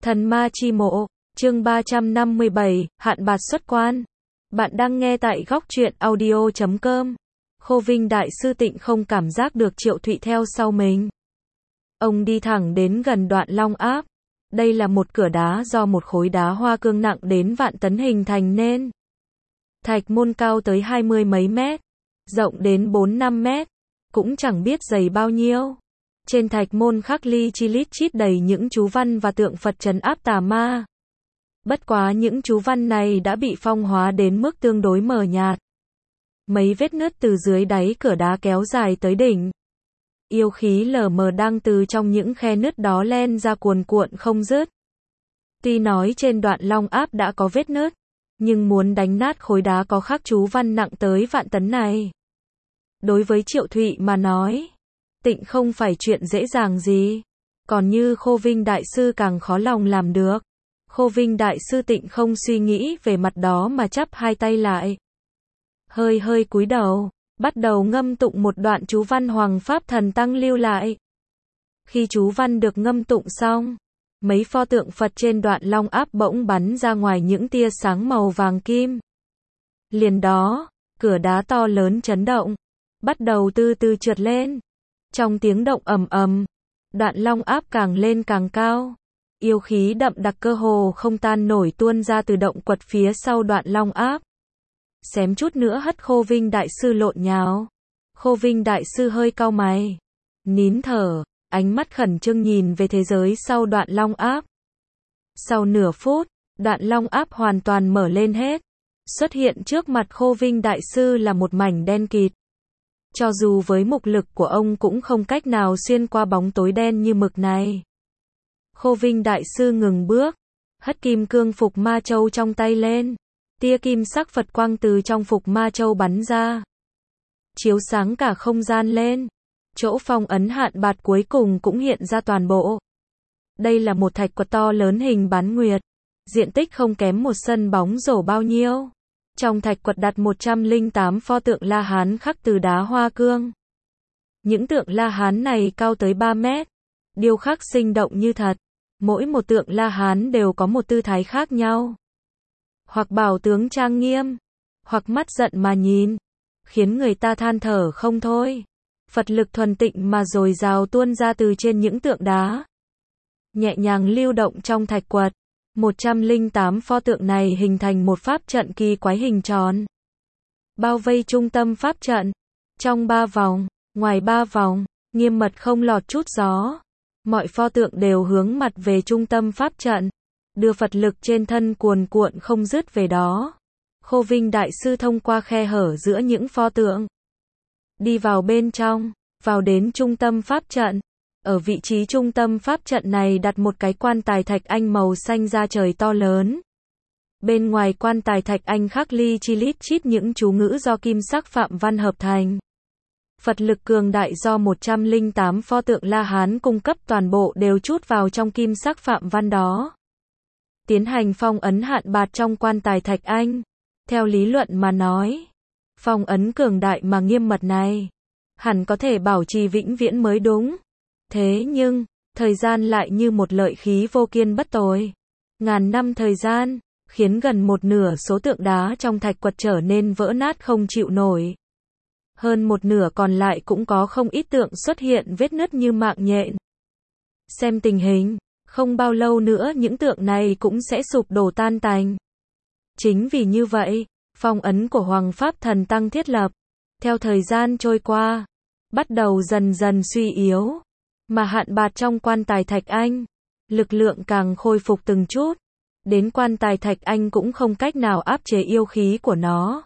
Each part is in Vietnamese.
Thần ma chi mộ, chương 357, hạn bạt xuất quan. Bạn đang nghe tại góc truyện audio.com. Khô Vinh đại sư Tịnh không cảm giác được Triệu Thụy theo sau mình. Ông đi thẳng đến gần Đoạn Long Áp. Đây là một cửa đá do một khối đá hoa cương nặng đến vạn tấn hình thành nên. Thạch môn cao tới 20 mấy mét, rộng đến 4-5 mét, cũng chẳng biết dày bao nhiêu. Trên thạch môn khắc li chi lít chít đầy những chú văn và tượng Phật trấn áp tà ma. Bất quá những chú văn này đã bị phong hóa đến mức tương đối mờ nhạt. Mấy vết nứt từ dưới đáy cửa đá kéo dài tới đỉnh. Yêu khí lờ mờ đang từ trong những khe nứt đó len ra cuồn cuộn không dứt. Tuy nói trên Đoạn Long Áp đã có vết nứt, nhưng muốn đánh nát khối đá có khắc chú văn nặng tới vạn tấn này, đối với Triệu Thụy mà nói, Tịnh không phải chuyện dễ dàng gì. Còn như Khô Vinh đại sư càng khó lòng làm được. Khô Vinh đại sư Tịnh không suy nghĩ về mặt đó mà chắp hai tay lại, hơi cúi đầu, bắt đầu ngâm tụng một đoạn chú văn Hoàng Pháp Thần Tăng lưu lại. Khi chú văn được ngâm tụng xong, mấy pho tượng Phật trên Đoạn Long Áp bỗng bắn ra ngoài những tia sáng màu vàng kim. Liền đó, cửa đá to lớn chấn động, bắt đầu từ từ trượt lên. Trong tiếng động ầm ầm, Đoạn Long Áp càng lên càng cao. Yêu khí đậm đặc cơ hồ không tan nổi tuôn ra từ động quật phía sau Đoạn Long Áp. Xém chút nữa hất Khô Vinh đại sư lộn nhào. Khô Vinh đại sư hơi cau mày, nín thở, ánh mắt khẩn trương nhìn về thế giới sau Đoạn Long Áp. Sau nửa phút, Đoạn Long Áp hoàn toàn mở lên hết. Xuất hiện trước mặt Khô Vinh đại sư là một mảnh đen kịt. Cho dù với mục lực của ông cũng không cách nào xuyên qua bóng tối đen như mực này. Khô Vinh đại sư ngừng bước, hất kim cương phục ma châu trong tay lên. Tia kim sắc Phật quang từ trong phục ma châu bắn ra, chiếu sáng cả không gian lên. Chỗ phong ấn hạn bạt cuối cùng cũng hiện ra toàn bộ. Đây là một thạch quật to lớn hình bán nguyệt, diện tích không kém một sân bóng rổ bao nhiêu. Trong thạch quật đặt 108 pho tượng La Hán khắc từ đá hoa cương. Những tượng La Hán này cao tới 3 mét, điêu khắc sinh động như thật. Mỗi một tượng La Hán đều có một tư thái khác nhau. Hoặc bảo tướng trang nghiêm, hoặc mắt giận mà nhìn, khiến người ta than thở không thôi. Phật lực thuần tịnh mà dồi dào tuôn ra từ trên những tượng đá, nhẹ nhàng lưu động trong thạch quật. 108 pho tượng này hình thành một pháp trận kỳ quái hình tròn, bao vây trung tâm pháp trận. Trong 3 vòng, ngoài 3 vòng, nghiêm mật không lọt chút gió. Mọi pho tượng đều hướng mặt về trung tâm pháp trận, đưa Phật lực trên thân cuồn cuộn không dứt về đó. Khô Vinh đại sư thông qua khe hở giữa những pho tượng, đi vào bên trong, vào đến trung tâm pháp trận. Ở vị trí trung tâm pháp trận này đặt một cái quan tài thạch anh màu xanh da trời to lớn. Bên ngoài quan tài thạch anh khắc li chi lít chít những chú ngữ do kim sắc phạm văn hợp thành. Phật lực cường đại do 108 pho tượng La Hán cung cấp toàn bộ đều trút vào trong kim sắc phạm văn đó. Tiến hành phong ấn hạn bạt trong quan tài thạch anh. Theo lý luận mà nói, phong ấn cường đại mà nghiêm mật này hẳn có thể bảo trì vĩnh viễn mới đúng. Thế nhưng, thời gian lại như một lợi khí vô kiên bất tồi. Ngàn năm thời gian, khiến gần một nửa số tượng đá trong thạch quật trở nên vỡ nát không chịu nổi. Hơn một nửa còn lại cũng có không ít tượng xuất hiện vết nứt như mạng nhện. Xem tình hình, không bao lâu nữa những tượng này cũng sẽ sụp đổ tan tành. Chính vì như vậy, phong ấn của Hoàng Pháp Thần Tăng thiết lập, theo thời gian trôi qua, bắt đầu dần dần suy yếu. Mà hạn bạt trong quan tài thạch anh, lực lượng càng khôi phục từng chút. Đến quan tài thạch anh cũng không cách nào áp chế yêu khí của nó.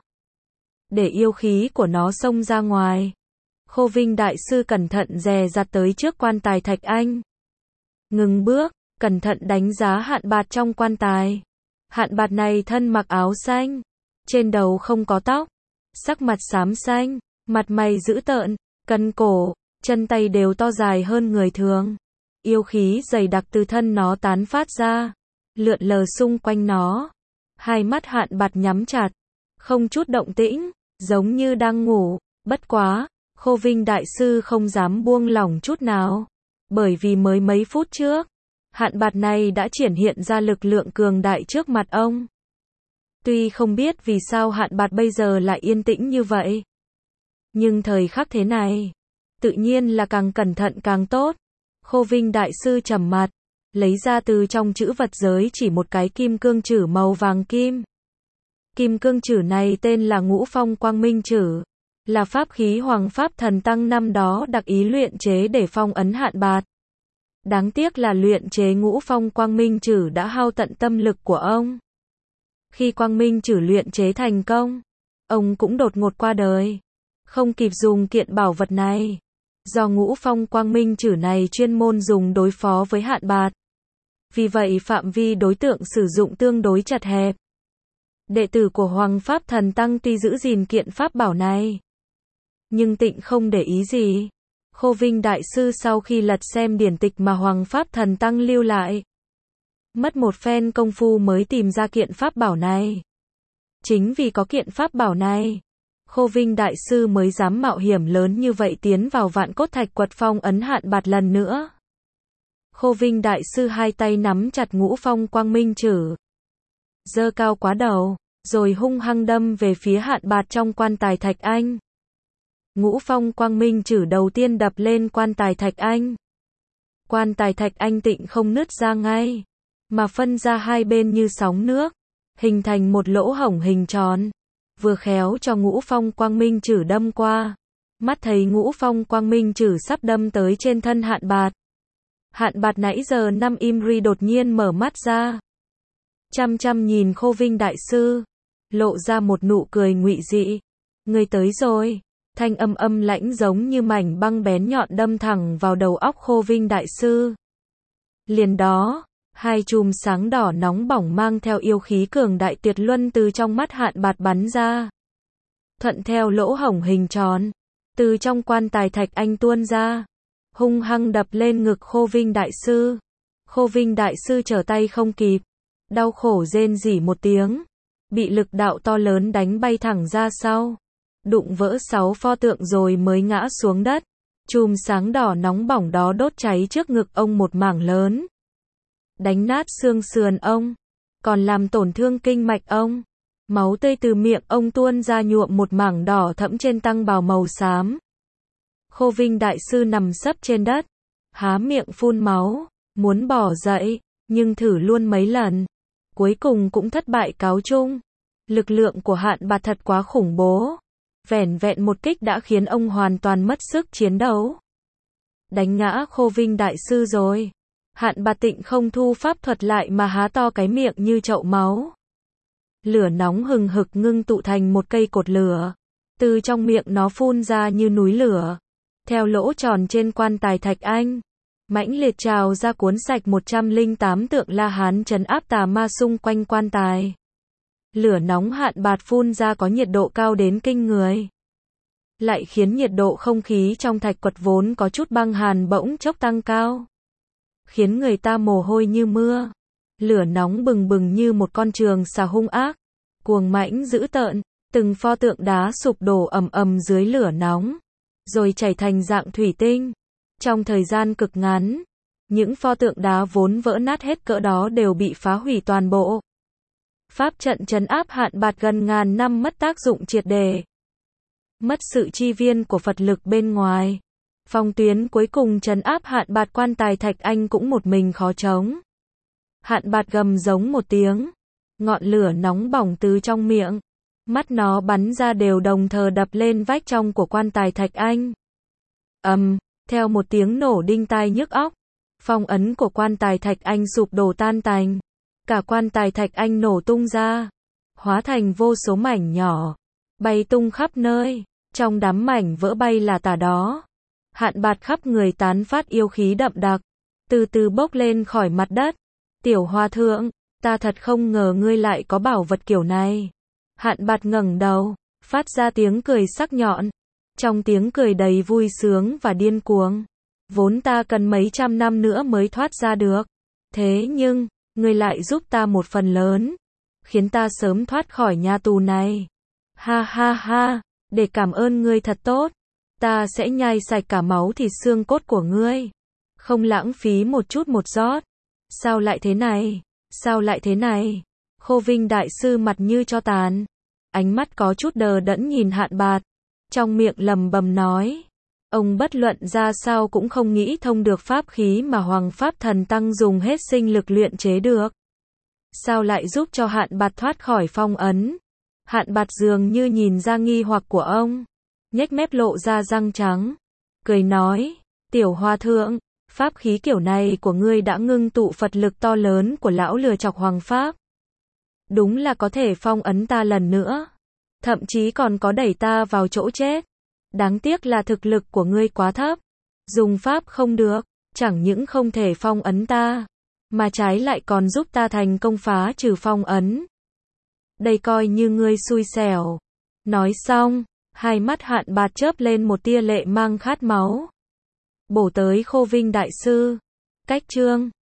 Để yêu khí của nó xông ra ngoài, Khô Vinh đại sư cẩn thận dè dặt tới trước quan tài thạch anh. Ngừng bước, cẩn thận đánh giá hạn bạt trong quan tài. Hạn bạt này thân mặc áo xanh, trên đầu không có tóc, sắc mặt xám xanh, mặt mày dữ tợn, cân cổ, chân tay đều to dài hơn người thường. Yêu khí dày đặc từ thân nó tán phát ra, lượn lờ xung quanh nó. Hai mắt hạn bạt nhắm chặt, không chút động tĩnh, giống như đang ngủ. Bất quá, Khô Vinh đại sư không dám buông lỏng chút nào, bởi vì mới mấy phút trước, Hạn bạt này đã triển hiện ra lực lượng cường đại trước mặt ông. Tuy không biết vì sao hạn bạt bây giờ lại yên tĩnh như vậy. Nhưng thời khắc thế này, tự nhiên là càng cẩn thận càng tốt. Khô Vinh Đại Sư trầm mặt, lấy ra từ trong trữ vật giới chỉ một cái kim cương chử màu vàng kim. Kim cương chử này tên là Ngũ Phong Quang Minh Chử, là pháp khí Hoàng Pháp Thần Tăng năm đó đặc ý luyện chế để phong ấn hạn bạt. Đáng tiếc là luyện chế Ngũ Phong Quang Minh Chử đã hao tận tâm lực của ông. Khi Quang Minh Chử luyện chế thành công, ông cũng đột ngột qua đời, không kịp dùng kiện bảo vật này. Do Ngũ Phong Quang Minh Chử này chuyên môn dùng đối phó với hạn bạt. Vì vậy phạm vi đối tượng sử dụng tương đối chật hẹp. Đệ tử của Hoàng Pháp Thần Tăng tuy giữ gìn kiện pháp bảo này, nhưng tịnh không để ý gì. Khô Vinh Đại Sư sau khi lật xem điển tịch mà Hoàng Pháp Thần Tăng lưu lại, mất một phen công phu mới tìm ra kiện pháp bảo này. Chính vì có kiện pháp bảo này, Khô Vinh Đại Sư mới dám mạo hiểm lớn như vậy tiến vào Vạn Cốt Thạch quật phong ấn hạn bạt lần nữa. Khô Vinh Đại Sư hai tay nắm chặt Ngũ Phong Quang Minh Chử, giơ cao quá đầu, rồi hung hăng đâm về phía hạn bạt trong quan tài thạch anh. Ngũ Phong Quang Minh Chử đầu tiên đập lên quan tài thạch anh. Quan tài thạch anh tịnh không nứt ra ngay, mà phân ra hai bên như sóng nước, hình thành một lỗ hổng hình tròn, vừa khéo cho Ngũ Phong Quang Minh Chử đâm qua. Mắt thấy Ngũ Phong Quang Minh Chử sắp đâm tới trên thân hạn bạt. Hạn bạt nãy giờ nằm im ri đột nhiên mở mắt ra, chăm chăm nhìn Khô Vinh Đại Sư, lộ ra một nụ cười ngụy dị. Người tới rồi. Thanh âm âm lãnh giống như mảnh băng bén nhọn đâm thẳng vào đầu óc Khô Vinh Đại Sư. Liền đó, hai chùm sáng đỏ nóng bỏng mang theo yêu khí cường đại tuyệt luân từ trong mắt hạn bạt bắn ra. Thuận theo lỗ hổng hình tròn, từ trong quan tài thạch anh tuôn ra, hung hăng đập lên ngực Khô Vinh Đại Sư. Khô Vinh Đại Sư trở tay không kịp, đau khổ rên rỉ một tiếng, bị lực đạo to lớn đánh bay thẳng ra sau, đụng vỡ 6 pho tượng rồi mới ngã xuống đất. Chùm sáng đỏ nóng bỏng đó đốt cháy trước ngực ông một mảng lớn, đánh nát xương sườn ông, còn làm tổn thương kinh mạch ông. Máu tươi từ miệng ông tuôn ra nhuộm một mảng đỏ thẫm trên tăng bào màu xám. Khô Vinh Đại Sư nằm sấp trên đất, há miệng phun máu, muốn bỏ dậy, nhưng thử luôn mấy lần, cuối cùng cũng thất bại cáo chung. Lực lượng của hạn bạt thật quá khủng bố. Vẻn vẹn một kích đã khiến ông hoàn toàn mất sức chiến đấu. Đánh ngã Khô Vinh Đại Sư rồi. Hạn bạt tịnh không thu pháp thuật lại mà há to cái miệng như chậu máu. Lửa nóng hừng hực ngưng tụ thành một cây cột lửa. Từ trong miệng nó phun ra như núi lửa. Theo lỗ tròn trên quan tài thạch anh, mãnh liệt trào ra cuốn sạch 108 tượng La Hán trấn áp tà ma xung quanh quan tài. Lửa nóng hạn bạt phun ra có nhiệt độ cao đến kinh người, lại khiến nhiệt độ không khí trong thạch quật vốn có chút băng hàn bỗng chốc tăng cao, khiến người ta mồ hôi như mưa. Lửa nóng bừng bừng như một con trường xà hung ác, cuồng mãnh dữ tợn, từng pho tượng đá sụp đổ ầm ầm dưới lửa nóng, rồi chảy thành dạng thủy tinh. Trong thời gian cực ngắn, những pho tượng đá vốn vỡ nát hết cỡ đó đều bị phá hủy toàn bộ. Pháp trận trấn áp hạn bạt gần ngàn năm mất tác dụng triệt để. Mất sự chi viên của Phật lực bên ngoài. Phong tuyến cuối cùng trấn áp hạn bạt quan tài thạch anh cũng một mình khó chống. Hạn bạt gầm giống một tiếng. Ngọn lửa nóng bỏng từ trong miệng, mắt nó bắn ra đều đồng thời đập lên vách trong của quan tài thạch anh. Theo một tiếng nổ đinh tai nhức óc, phong ấn của quan tài thạch anh sụp đổ tan tành. Cả quan tài thạch anh nổ tung ra, hóa thành vô số mảnh nhỏ, bay tung khắp nơi. Trong đám mảnh vỡ bay là tả đó, hạn bạt khắp người tán phát yêu khí đậm đặc, từ từ bốc lên khỏi mặt đất. Tiểu hòa thượng, ta thật không ngờ ngươi lại có bảo vật kiểu này. Hạn bạt ngẩng đầu, phát ra tiếng cười sắc nhọn. Trong tiếng cười đầy vui sướng và điên cuồng. Vốn ta cần mấy trăm năm nữa mới thoát ra được. Thế nhưng, ngươi lại giúp ta một phần lớn, khiến ta sớm thoát khỏi nhà tù này. Ha ha ha, để cảm ơn ngươi thật tốt, ta sẽ nhai sạch cả máu thịt xương cốt của ngươi, không lãng phí một chút một giọt. Sao lại thế này? Sao lại thế này? Khô Vinh đại sư mặt như tro tàn, ánh mắt có chút đờ đẫn nhìn Hạn Bạt, trong miệng lầm bầm nói. Ông bất luận ra sao cũng không nghĩ thông được pháp khí mà Hoàng Pháp Thần Tăng dùng hết sinh lực luyện chế được. Sao lại giúp cho Hạn Bạt thoát khỏi phong ấn? Hạn Bạt dường như nhìn ra nghi hoặc của ông, nhếch mép lộ ra răng trắng, cười nói, tiểu hòa thượng, pháp khí kiểu này của ngươi đã ngưng tụ Phật lực to lớn của lão lừa chọc Hoàng Pháp. Đúng là có thể phong ấn ta lần nữa, thậm chí còn có đẩy ta vào chỗ chết. Đáng tiếc là thực lực của ngươi quá thấp, dùng pháp không được, chẳng những không thể phong ấn ta, mà trái lại còn giúp ta thành công phá trừ phong ấn. Đây coi như ngươi xui xẻo. Nói xong, hai mắt Hạn Bạt chớp lên một tia lệ mang khát máu, bổ tới Khô Vinh đại sư. Cách chương